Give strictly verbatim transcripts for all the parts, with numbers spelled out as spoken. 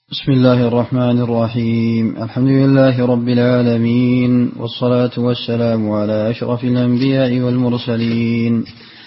بسم الله الرحمن الرحيم. الحمد لله رب العالمين، والصلاة والسلام على أشرف الأنبياء والمرسلين.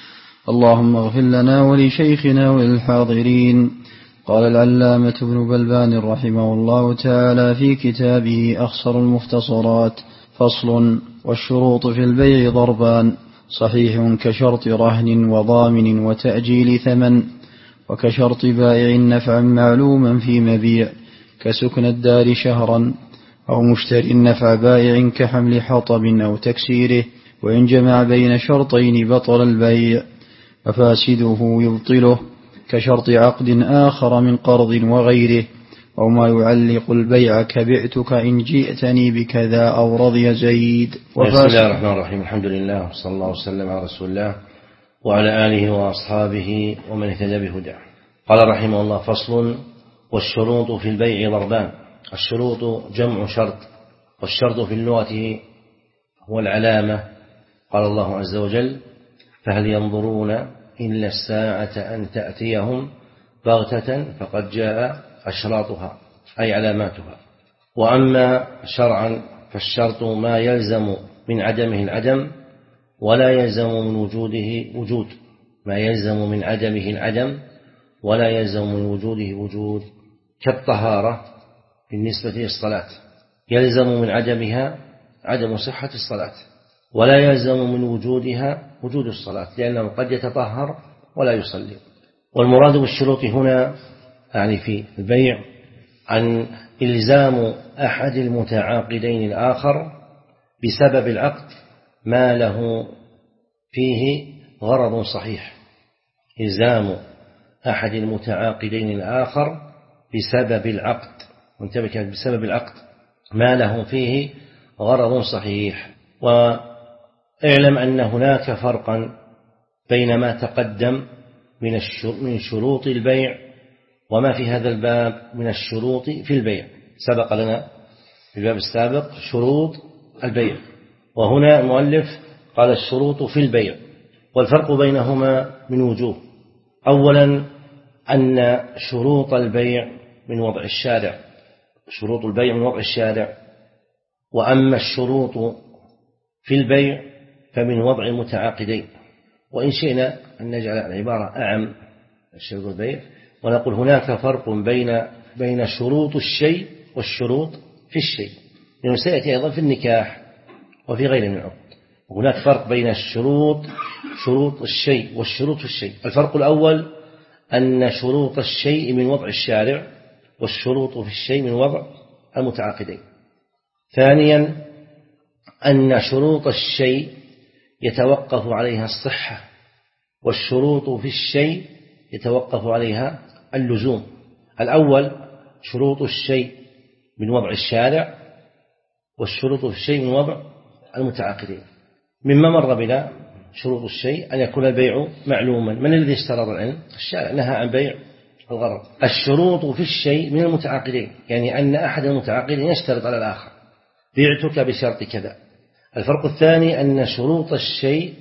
اللهم اغفر لنا ولشيخنا وللحاضرين. قال العلامة ابن بلبان رحمه الله تعالى في كتابه أخصر المختصرات: فصل: والشروط في البيع ضربان: صحيح كشرط رهن وضامن وتأجيل ثمن، وكشرط بائع نفعا معلوما في مبيع كسكن الدار شهرا، أو مشتري نفع بائع كحمل حطب أو تكسيره، وإن جمع بين شرطين بطل البيع، وفاسده يبطله كشرط عقد آخر من قرض وغيره، أو ما يعلق البيع كبعتك إن جئتني بكذا أو رضي زيد. بسم الله الرحمن الرحيم. الحمد لله وصلى الله وسلم على رسول الله وعلى آله وأصحابه ومن اهتدى بهداه. قال رحمه الله: فصل: والشروط في البيع ضربان. الشروط جمع شرط، والشرط في اللغة هو العلامة. قال الله عز وجل: فهل ينظرون إلا الساعة أن تأتيهم بغتة فقد جاء أشراطها، أي علاماتها. وأما شرعا فالشرط ما يلزم من عدمه العدم ولا يلزم من وجوده وجود، ما يلزم من عدمه العدم ولا يلزم من وجوده وجود، كالطهارة بالنسبة للصلاة، يلزم من عدمها عدم صحة الصلاة، ولا يلزم من وجودها وجود الصلاة، لأنه قد يتطهر ولا يصلي. والمراد بالشروط هنا يعني في البيع أن إلزام أحد المتعاقدين الآخر بسبب العقد ما له فيه غرض صحيح، إلزام أحد المتعاقدين الآخر بسبب العقد، وانتبه بسبب العقد ما له فيه غرض صحيح. واعلم أن هناك فرقا بين ما تقدم من شروط البيع وما في هذا الباب من الشروط في البيع. سبق لنا في الباب السابق شروط البيع، وهنا المؤلف قال الشروط في البيع. والفرق بينهما من وجوه: أولا أن شروط البيع من وضع الشارع، شروط البيع من وضع الشارع، وأما الشروط في البيع فمن وضع المتعاقدين. وإن شئنا أن نجعل العبارة أعم شروط البيع ونقول هناك فرق بين بين شروط الشيء والشروط في الشيء، لأنه سيأتي أيضا في النكاح وفي غيره من العقود. هناك فرق بين الشروط شروط الشيء والشروط في الشيء. الفرق الأول أن شروط الشيء من وضع الشارع، والشروط في الشيء من وضع المتعاقدين. ثانيا أن شروط الشيء يتوقف عليها الصحة، والشروط في الشيء يتوقف عليها اللزوم. الأول شروط الشيء من وضع الشارع، والشروط في الشيء من وضع المتعاقدين. مما مر بنا شروط الشيء أن يكون البيع معلوما. من الذي اشترط العلم؟ الشارع نهى عن بيع الغرض. الشروط في الشيء من المتعاقدين، يعني أن أحد المتعاقدين يشترط على الآخر: بعتك بشرط كذا. الفرق الثاني أن شروط الشيء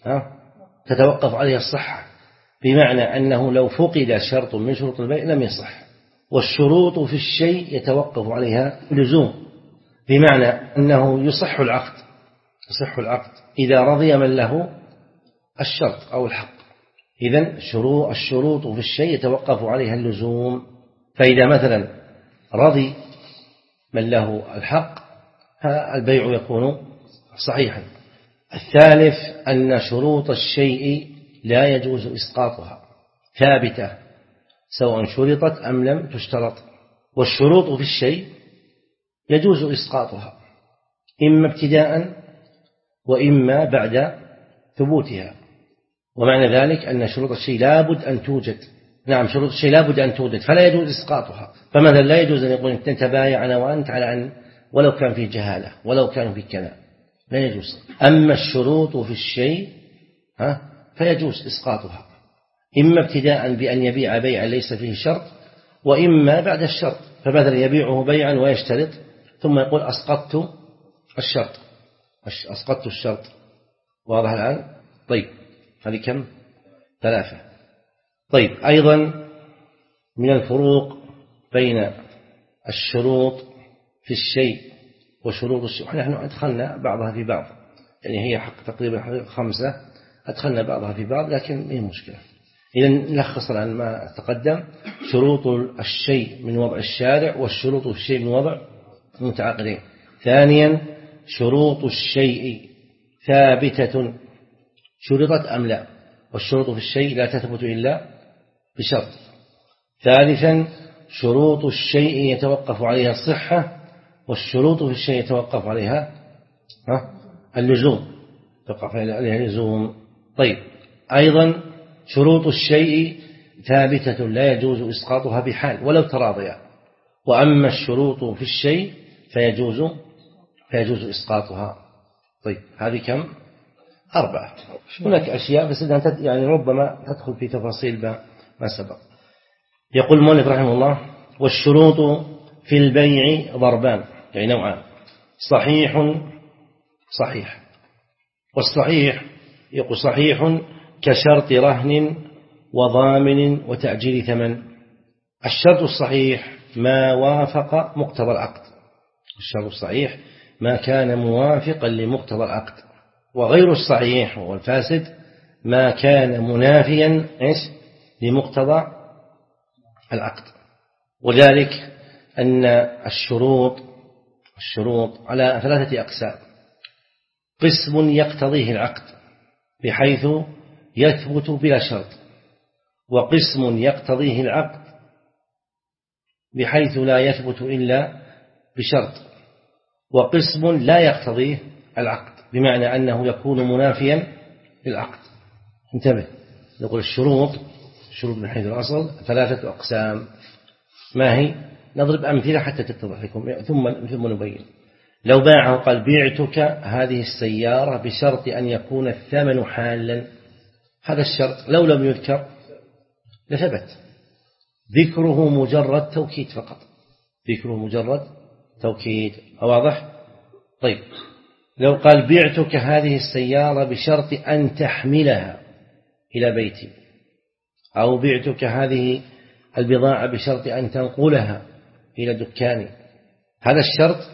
تتوقف عليها الصحة، بمعنى أنه لو فقد شرط من شروط البيع لم يصح. والشروط في الشيء يتوقف عليها لزوم، بمعنى أنه يصح العقد يصح العقد إذا رضي من له الشرط أو الحق. إذن الشروط في الشيء يتوقف عليها اللزوم، فإذا مثلا رضي من له الحق البيع يكون صحيحا. الثالث أن شروط الشيء لا يجوز إسقاطها، ثابتة سواء شرطت أم لم تشترط. والشروط في الشيء يجوز إسقاطها إما ابتداء وإما بعد ثبوتها. ومعنى ذلك أن شروط الشيء لابد أن توجد. نعم، شروط الشيء لابد أن توجد فلا يجوز إسقاطها. فمثلا لا يجوز أن يقول أنت تبايعنا وأنت على أن ولو كان في جهالة ولو كان في كذا، لا يجوز. أما الشروط في الشيء ها فيجوز إسقاطها إما ابتداء بأن يبيع بيعا ليس فيه شرط، وإما بعد الشرط. فمثلا يبيعه بيعا ويشترط ثم يقول أسقطت الشرط أسقطت الشرط واضح الآن؟ طيب، هذه كم؟ ثلاثة. طيب، أيضا من الفروق بين الشروط في الشيء وشروط الشيء، نحن أدخلنا بعضها في بعض، يعني هي حق تقريبا خمسة أدخلنا بعضها في بعض، لكن هي مشكلة. إذا نلخص الآن ما تقدم: شروط الشيء من وضع الشارع، والشروط في الشيء من وضع المتعاقدين. ثانيا: شروط الشيء ثابتة شرطت أم لا، والشروط في الشيء لا تثبت إلا بشرط. ثالثا: شروط الشيء يتوقف عليها الصحة، والشروط في الشيء يتوقف عليها اللزوم، يتوقف عليها اللزوم. طيب، أيضا شروط الشيء ثابتة لا يجوز إسقاطها بحال ولو تراضيا، وأما الشروط في الشيء فيجوز فيجوز إسقاطها. طيب، هذه كم؟ أربعة. هناك أشياء بس يعني ربما تدخل في تفاصيل ما سبق. يقول المؤلف رحمه الله: والشروط في البيع ضربان، يعني نوعان: صحيح صحيح. والصحيح يقول صحيح كشرط رهن وضامن وتأجيل ثمن. الشرط الصحيح ما وافق مقتضى العقد، الشرط الصحيح ما كان موافقا لمقتضى العقد، وغير الصحيح والفاسد ما كان منافيا إيش لمقتضى العقد. وذلك أن الشروط الشروط على ثلاثة أقسام: قسم يقتضيه العقد بحيث يثبت بلا شرط، وقسم يقتضيه العقد بحيث لا يثبت إلا بشرط، وقسم لا يقتضيه العقد بمعنى أنه يكون منافيا للعقد. انتبه، نقول الشروط الشروط من حيث الأصل ثلاثة أقسام. ما هي؟ نضرب أمثلة حتى تتضح لكم ثم ثم نبين. لو باعه قال: بعتك هذه السيارة بشرط أن يكون الثمن حالا، هذا الشرط لو لم يذكر لثبت، ذكره مجرد توكيد فقط، ذكره مجرد توكيد. واضح؟ طيب، لو قال: بعتك هذه السيارة بشرط أن تحملها إلى بيتي، أو بعتك هذه البضاعة بشرط أن تنقلها إلى دكاني، هذا الشرط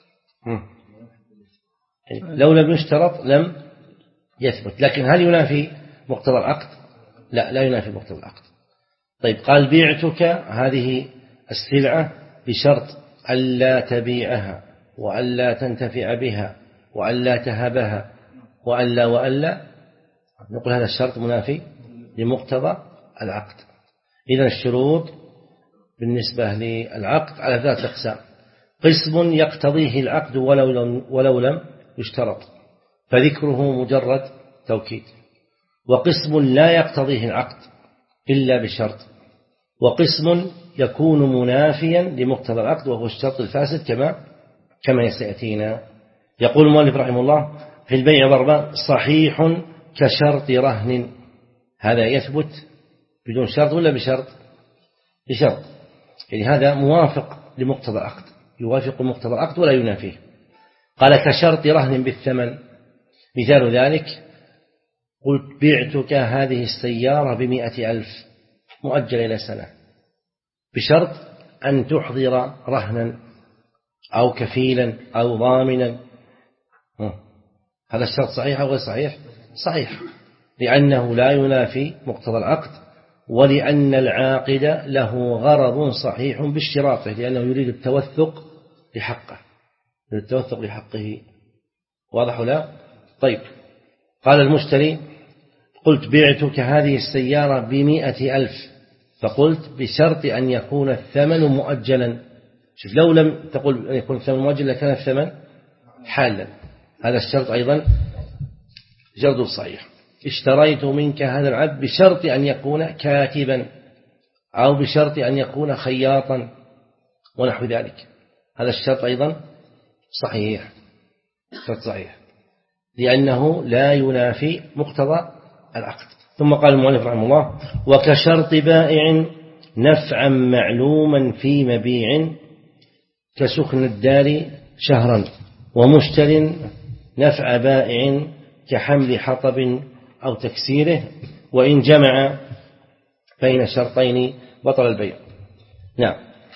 لو لم يشترط لم يثبت. لكن هل ينافي مقتضى العقد؟ لا، لا ينافي مقتضى العقد. طيب، قال: بعتك هذه السلعة بشرط ألا تبيعها وألا تنتفع بها وألا تهبها وألا وألا، نقول هذا الشرط منافي لمقتضى العقد. إذن الشروط بالنسبة للعقد على ثلاث أقسام: قسم يقتضيه العقد ولو لم, ولو لم يشترط فذكره مجرد توكيد، وقسم لا يقتضيه العقد إلا بشرط، وقسم يكون منافيا لمقتضى العقد وهو الشرط الفاسد كما كما سيأتينا. يقول المؤلف رحمه الله: في البيع ضربان: صحيح كشرط رهن، هذا يثبت بدون شرط ولا بشرط؟ بشرط، يعني هذا موافق لمقتضى العقد، يوافق مقتضى العقد ولا ينافيه. قال: كشرط رهن بالثمن، مثال ذلك: قلت: بعتك هذه السيارة بمئة ألف مؤجل إلى سنة بشرط أن تحضر رهنا أو كفيلا أو ضامنا. هذا الشرط صحيح أو غير صحيح؟ صحيح، لأنه لا ينافي مقتضى العقد، ولأن العاقد له غرض صحيح باشتراطه، لأنه يريد التوثق لحقه، يريد التوثق لحقه. واضح لا؟ طيب، قال المشتري: قلت: بعتك هذه السيارة بمئة ألف، فقلت بشرط أن يكون الثمن مؤجلا. شوف، لو لم تقول أن يكون الثمن مؤجلا لكان الثمن حالا، هذا الشرط أيضا جرد صحيح. اشتريت منك هذا العبد بشرط أن يكون كاتبا أو بشرط أن يكون خياطا ونحو ذلك، هذا الشرط أيضا صحيح، شرط صحيح، لأنه لا ينافي مقتضى العقد. ثم قال المؤلف رحمه الله: وكشرط بائع نفعا معلوما في مبيع كسكن الدار شهرا، ومشتر نفع بائع كحمل حطب أو تكسيره، وإن جمع بين شرطين بطل البيع. نعم،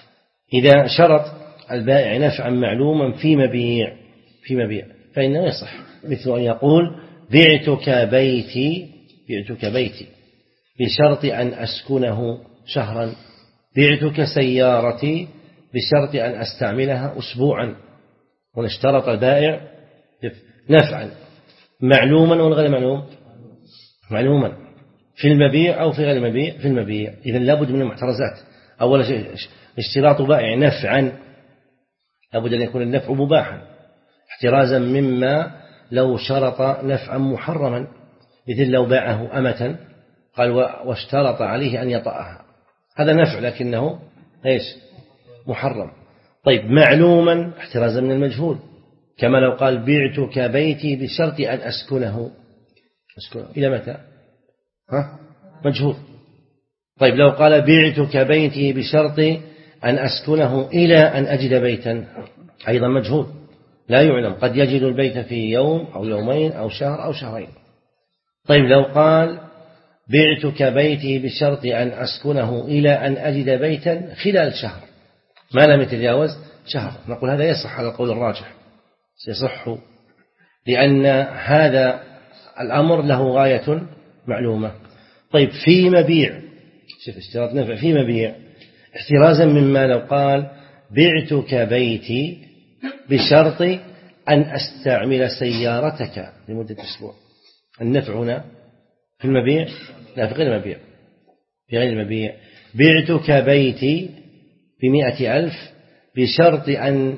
إذا شرط البائع نفعا معلوما في مبيع في مبيع فإنه يصح، مثل أن يقول بعتك بيتي بعتك بيتي بشرط أن أسكنه شهرا، بعتك سيارتي بشرط أن أستعملها أسبوعا. هنا اشترط البائع نفعا معلوما ولا غير معلوم؟ معلوما في المبيع أو في غير المبيع؟ في المبيع. إذن لابد من المحترزات. أولا شيء اشتراط بائع نفعا، لابد أن يكون النفع مباحا احترازا مما لو شرط نفعا محرما، مثل لو باعه أمة قال واشترط عليه أن يطأها، هذا نفع لكنه ايش؟ محرم. طيب معلوما احترازا من المجهول، كما لو قال بعتك بيتي بشرط أن أسكنه أسكنه إلى متى؟ ها؟ مجهول. طيب لو قال بعتك بيتي بشرط أن أسكنه إلى أن أجد بيتا، أيضا مجهول لا يعلم، قد يجد البيت في يوم أو يومين أو شهر أو شهرين. طيب لو قال بعتك بيتي بشرط أن أسكنه إلى أن أجد بيتا خلال شهر ما لم يتجاوز شهر، نقول هذا يصح على القول الراجح، سيصح لأن هذا الأمر له غاية معلومة. طيب في مبيع، شوف اشتراط نفع في مبيع احترازا مما لو قال بعتك بيتي بشرط أن أستعمل سيارتك لمدة أسبوع، النفع هنا في المبيع؟ لا، في غير المبيع. في غير المبيع بعتك بيتي بمئة ألف بشرط أن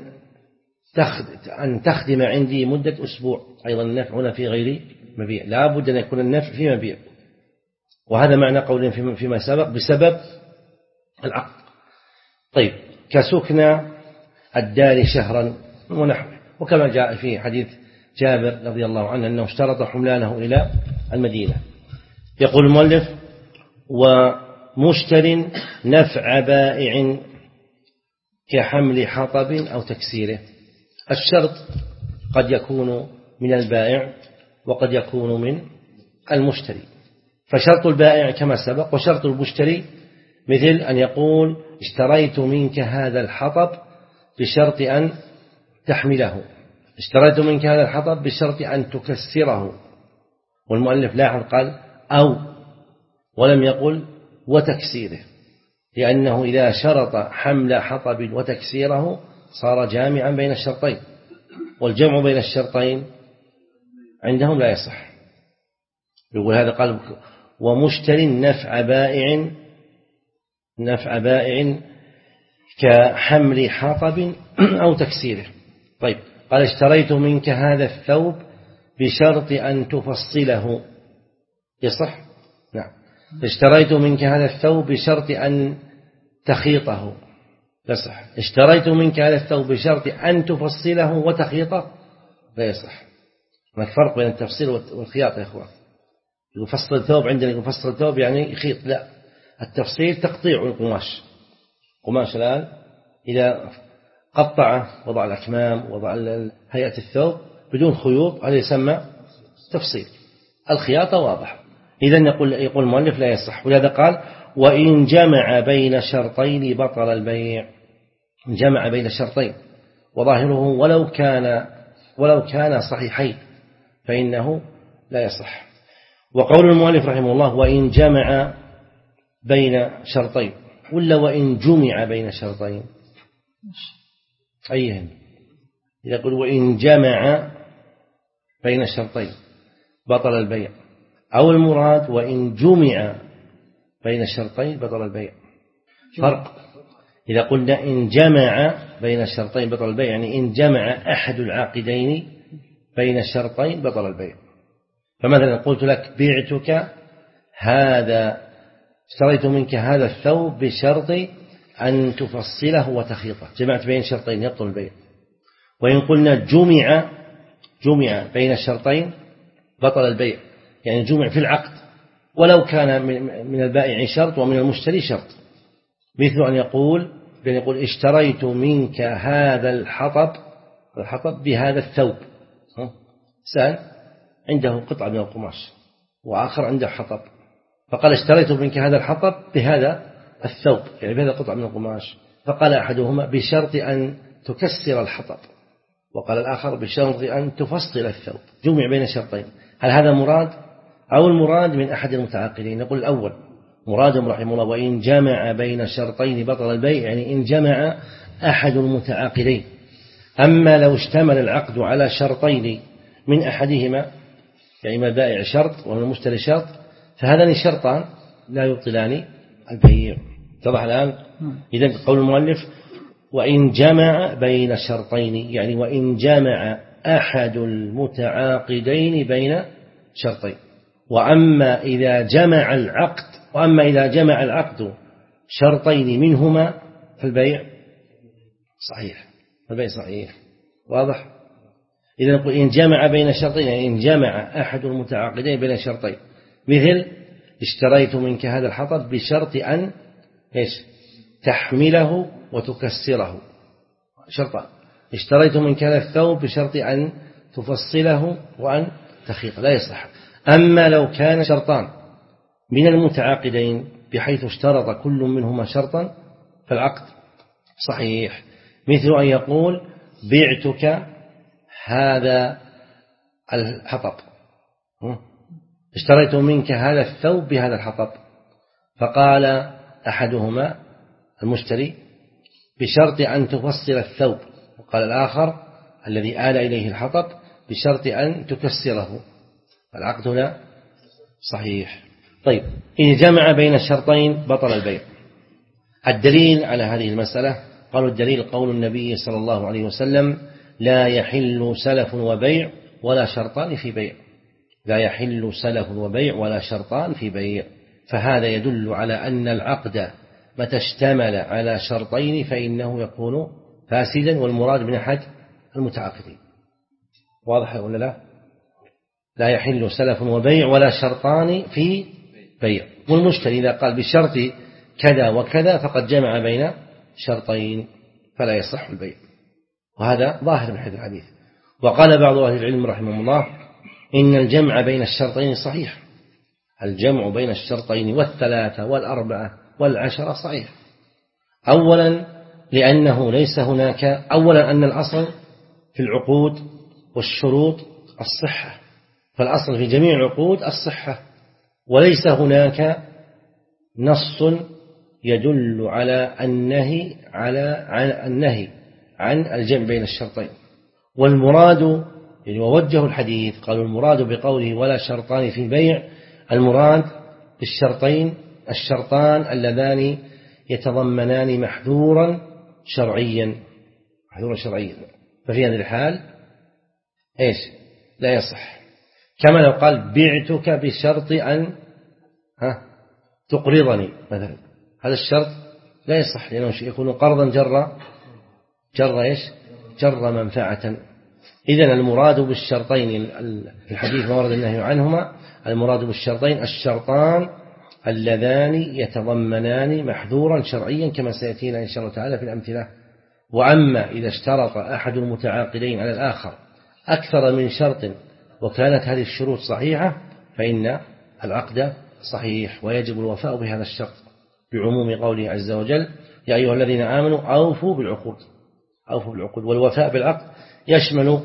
أن تخدم عندي مدة أسبوع، أيضا النفع هنا في غير مبيع، لا بد أن يكون النفع في مبيع. وهذا معنى قول فيما سبق بسبب العقد. طيب كسكنى الدار شهرا ونحو، وكما جاء في حديث جابر رضي الله عنه أنه اشترط حملانه إلى المدينة. يقول المؤلف ومشتر نفع بائع كحمل حطب أو تكسيره. الشرط قد يكون من البائع وقد يكون من المشتري، فشرط البائع كما سبق، وشرط المشتري مثل أن يقول اشتريت منك هذا الحطب بشرط أن تحمله، اشتريت منك هذا الحطب بشرط أن تكسره، والمؤلف لاحظ قال أو ولم يقل وتكسيره، لأنه إذا شرط حمل حطب وتكسيره صار جامعا بين الشرطين، والجمع بين الشرطين عندهم لا يصح. يقول هذا قال ومشتر نفع بائع نفع بائع كحمل حطب أو تكسيره. طيب قال اشتريت منك هذا الثوب بشرط أن تفصله، يصح؟ نعم. اشتريت منك هذا الثوب بشرط أن تخيطه، يصح. اشتريت منك هذا الثوب بشرط أن تفصله وتخيطه، لا يصح. هناك فرق بين التفصيل والخياطة يا إخوان. يفصل الثوب عندنا يفصل الثوب يعني يخيط، لا، التفصيل تقطيع القماش. قماش الآن إذا قطع وضع الأكمام وضع هيئة الثوب بدون خيوط هذا يسمى تفصيل. الخياطة واضح. إذن يقول يقول المؤلف لا يصح، ولهذا قال وإن جمع بين شرطين بطل البيع. جمع بين شرطين وظاهره ولو كان ولو كان صحيحين فإنه لا يصح. وقول المؤلف رحمه الله وإن جمع بين شرطين ولا وإن جمع بين شرطين، أيهم؟ يقول وإن جمع بين شرطين بطل البيع، أو المراد وإن جمع بين الشرطين بطل البيع. فرق. إذا قلنا إن جمع بين الشرطين بطل البيع يعني إن جمع أحد العاقدين بين الشرطين بطل البيع. فمثلا قلت لك بعتك هذا اشتريت منك هذا الثوب بشرط أن تفصله وتخيطه، جمعت بين شرطين يبطل البيع. وإن قلنا جمع جمع بين الشرطين بطل البيع يعني جمع في العقد ولو كان من البائع شرط ومن المشتري شرط، مثل أن يقول بأن يقول اشتريت منك هذا الحطب الحطب بهذا الثوب. سأل عنده قطعة من القماش وآخر عنده حطب، فقال اشتريت منك هذا الحطب بهذا الثوب يعني بهذا قطعة من القماش، فقال أحدهما بشرط أن تكسر الحطب، وقال الآخر بشرط أن تفصل الثوب، جمع بين شرطين. هل هذا مراد أو المراد من أحد المتعاقدين؟ نقول الأول مرادهم رحمه الله وإن جمع بين شرطين بطل البيع، يعني إن جمع أحد المتعاقدين. أما لو اشتمل العقد على شرطين من أحدهما، يعني ما البائع شرط ومن المشتري شرط، فهذان شرطان لا يبطلان البيع. اتضح الآن؟ إذن قول المؤلف وإن جمع بين شرطين، يعني وإن جمع أحد المتعاقدين بين شرطين. وأما إذا جمع العقد وأما إذا جمع العقد شرطين منهما فالبيع صحيح، البيع صحيح. واضح؟ إذا نقول إن جمع بين شرطين، يعني إن جمع أحد المتعاقدين بين شرطين، مثل اشتريت منك هذا الحطب بشرط أن إيش تحمله وتكسره، شرطان. اشتريت منك هذا الثوب بشرط أن تفصله وأن تخيطه، لا يصح. أما لو كان شرطان من المتعاقدين بحيث اشترط كل منهما شرطا فالعقد صحيح، مثل أن يقول بعتك هذا الحطب، اشتريت منك هذا الثوب بهذا الحطب، فقال أحدهما المشتري بشرط أن تفصل الثوب، وقال الآخر الذي آل إليه الحطب بشرط أن تكسره، العقد هنا صحيح. طيب إن جمع بين الشرطين بطل البيع. الدليل على هذه المسألة قالوا الدليل قول النبي صلى الله عليه وسلم لا يحل سلف وبيع ولا شرطان في بيع، لا يحل سلف وبيع ولا شرطان في بيع. فهذا يدل على أن العقد متى اشتمل على شرطين فإنه يكون فاسدا، والمراد من أحد المتعاقدين. واضح ولا لا؟ لا يحل سلف وبيع ولا شرطان في بيع. والمشتري إذا قال بشرط كذا وكذا فقد جمع بين شرطين فلا يصح البيع، وهذا ظاهر من حديث الحديث. وقال بعض أهل العلم رحمه الله إن الجمع بين الشرطين صحيح، الجمع بين الشرطين والثلاثة والأربعة والعشرة صحيح. أولا لأنه ليس هناك، أولا أن الأصل في العقود والشروط الصحة، فالأصل في جميع العقود الصحة، وليس هناك نص يدل على النهي على عن النهي عن الجمع بين الشرطين. والمراد يعني ووجه الحديث قالوا المراد بقوله ولا شرطان في البيع، المراد بالشرطين الشرطان اللذان يتضمنان محذورا شرعيا، محذورا شرعيا، ففي هذه الحال ايش لا يصح. كما لو قال بعتك بشرط أن ها تقرضني مثلا، هذا الشرط لا يصح لأنه يكون قرضا جر جر ايش جر منفعة. إذن المراد بالشرطين في الحديث ما ورد النهي عنهما، المراد بالشرطين الشرطان اللذان يتضمنان محذورا شرعيا كما سيأتينا إن شاء الله تعالى في الأمثلة. وأما إذا اشترط أحد المتعاقدين على الآخر أكثر من شرط وكانت هذه الشروط صحيحة فإن العقد صحيح ويجب الوفاء بهذا الشرط، بعموم قوله عز وجل يا أيها الذين آمنوا أوفوا بالعقود، أوفوا بالعقود. والوفاء بالعقد يشمل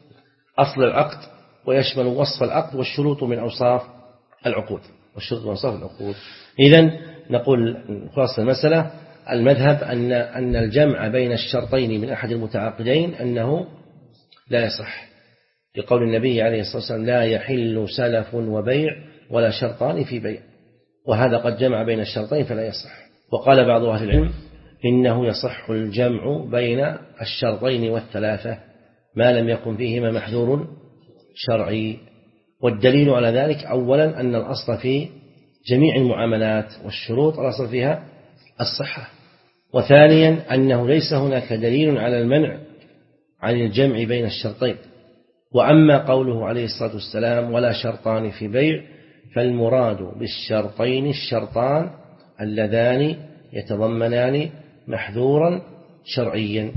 أصل العقد ويشمل وصف العقد والشروط من أوصاف العقود، والشروط من أوصاف العقود. إذن نقول خلاصة المسألة المذهب أن أن الجمع بين الشرطين من أحد المتعاقدين أنه لا يصح، لقول النبي عليه الصلاة والسلام لا يحل سلف وبيع ولا شرطان في بيع، وهذا قد جمع بين الشرطين فلا يصح. وقال بعض أهل العلم إنه يصح الجمع بين الشرطين والثلاثة ما لم يكن فيهما محذور شرعي. والدليل على ذلك أولا أن الأصل في جميع المعاملات والشروط الأصل فيها الصحة، وثانيا أنه ليس هناك دليل على المنع عن الجمع بين الشرطين. وأما قوله عليه الصلاة والسلام ولا شرطان في بيع فالمراد بالشرطين الشرطان اللذان يتضمنان محذورا شرعيا.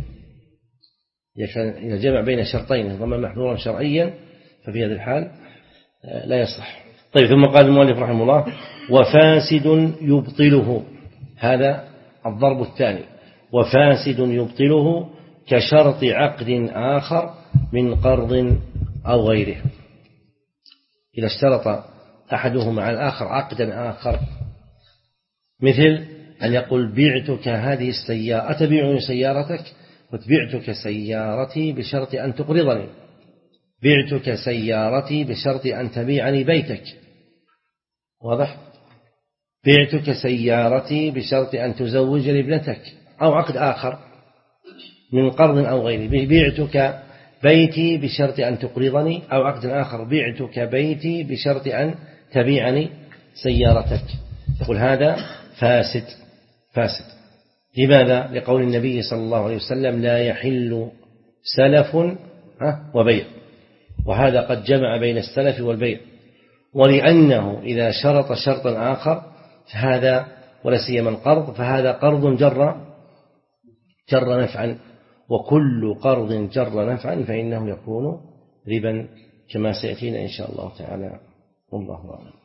إذا جمع بين شرطين يتضمن محذورا شرعيا ففي هذه الحال لا يصح. طيب ثم قال المؤلف رحمه الله وفاسد يبطله، هذا الضرب الثاني. وفاسد يبطله كشرط عقد آخر من قرض أو غيره. إذا اشترط أحدهما على الآخر عقدا آخر، مثل أن يقول بعتك هذه السيارة، أتبيعني سيارتك؟ وتبعتك سيارتي بشرط أن تقرضني، بعتك سيارتي بشرط أن تبيعني بيتك، واضح؟ بعتك سيارتي بشرط أن تزوجني ابنتك، أو عقد آخر من قرض أو غيره. بعتك بيتي بشرط أن تقرضني، أو عقد آخر بعتك بيتي بشرط أن تبيعني سيارتك. يقول هذا فاسد فاسد. لماذا؟ لقول النبي صلى الله عليه وسلم لا يحل سلف وبيع، وهذا قد جمع بين السلف والبيع. ولأنه إذا شرط شرطا آخر فهذا، ولا سيما القرض، فهذا قرض جر جر نفعا، وكل قرض جر نفعا فإنه يكون ربا كما سيأتينا إن شاء الله تعالى. والله أعلم.